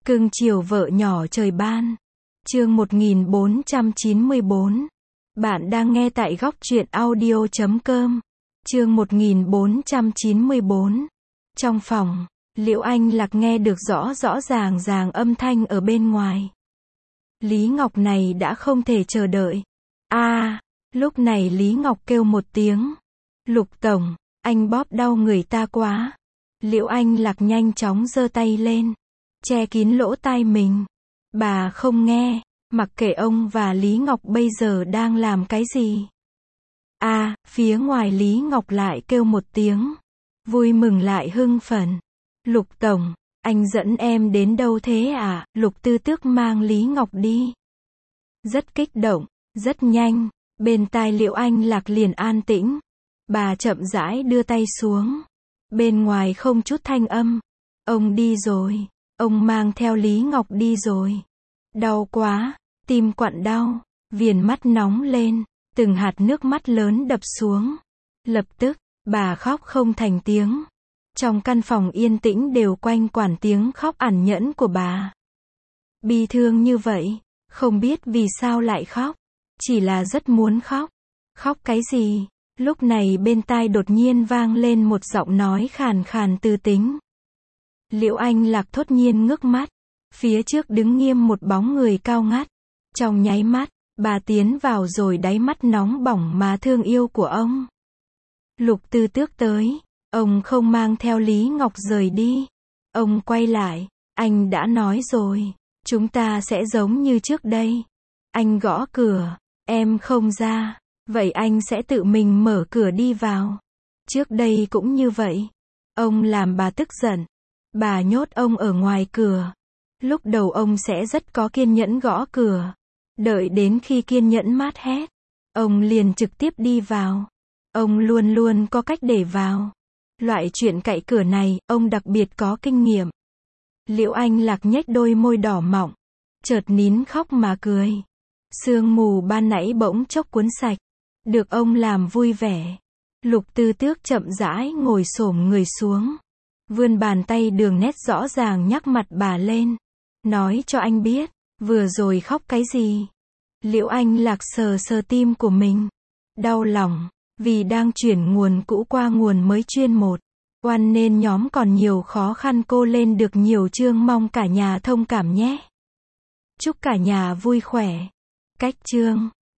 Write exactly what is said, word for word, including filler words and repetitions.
Cưng chiều vợ nhỏ trời ban. Chương một nghìn bốn trăm chín mươi bốn. Bạn đang nghe tại góc truyện audio chấm com. Chương một nghìn bốn trăm chín mươi bốn. Trong phòng, Liễu Anh Lạc nghe được rõ rõ ràng ràng âm thanh ở bên ngoài. Lý Ngọc này đã không thể chờ đợi. A, à, lúc này Lý Ngọc kêu một tiếng. Lục tổng, anh bóp đau người ta quá. Liễu Anh Lạc nhanh chóng giơ tay lên, che kín lỗ tai mình. Bà không nghe, mặc kệ ông và Lý Ngọc bây giờ đang làm cái gì. A, à, phía ngoài Lý Ngọc lại kêu một tiếng. Vui mừng lại hưng phấn. Lục tổng, anh dẫn em đến đâu thế à? Lục Tư Tước mang Lý Ngọc đi. Rất kích động, rất nhanh, bên tai Liễu Anh Lạc liền an tĩnh. Bà chậm rãi đưa tay xuống. Bên ngoài không chút thanh âm. Ông đi rồi, ông mang theo Lý Ngọc đi rồi. Đau quá, tim quặn đau, viền mắt nóng lên, từng hạt nước mắt lớn đập xuống. Lập tức, bà khóc không thành tiếng. Trong căn phòng yên tĩnh đều quanh quẩn tiếng khóc ẩn nhẫn của bà. Bi thương như vậy, không biết vì sao lại khóc, chỉ là rất muốn khóc. Khóc cái gì? Lúc này bên tai đột nhiên vang lên một giọng nói khàn khàn tư tính. Liễu Anh Lạc thốt nhiên ngước mắt, phía trước đứng nghiêm một bóng người cao ngắt. Trong nháy mắt, bà tiến vào rồi đáy mắt nóng bỏng mà thương yêu của ông. Lục Tư Tước tới, ông không mang theo Lý Ngọc rời đi. Ông quay lại, anh đã nói rồi, chúng ta sẽ giống như trước đây. Anh gõ cửa, em không ra, vậy anh sẽ tự mình mở cửa đi vào. Trước đây cũng như vậy. Ông làm bà tức giận. Bà nhốt ông ở ngoài cửa. Lúc đầu ông sẽ rất có kiên nhẫn gõ cửa. Đợi đến khi kiên nhẫn mát hết, ông liền trực tiếp đi vào. Ông luôn luôn có cách để vào. Loại chuyện cậy cửa này, ông đặc biệt có kinh nghiệm. Liễu Anh Lạc nhếch đôi môi đỏ mọng, chợt nín khóc mà cười. Sương mù ban nãy bỗng chốc cuốn sạch. Được ông làm vui vẻ. Lục Tư Tước chậm rãi ngồi xổm người xuống, vươn bàn tay đường nét rõ ràng nhắc mặt bà lên. Nói cho anh biết, vừa rồi khóc cái gì? Liễu Anh Lạc sờ sờ tim của mình. Đau lòng, vì đang chuyển nguồn cũ qua nguồn mới chuyên một. Oan nên nhóm còn nhiều khó khăn, cô lên được nhiều chương, mong cả nhà thông cảm nhé. Chúc cả nhà vui khỏe. Cách chương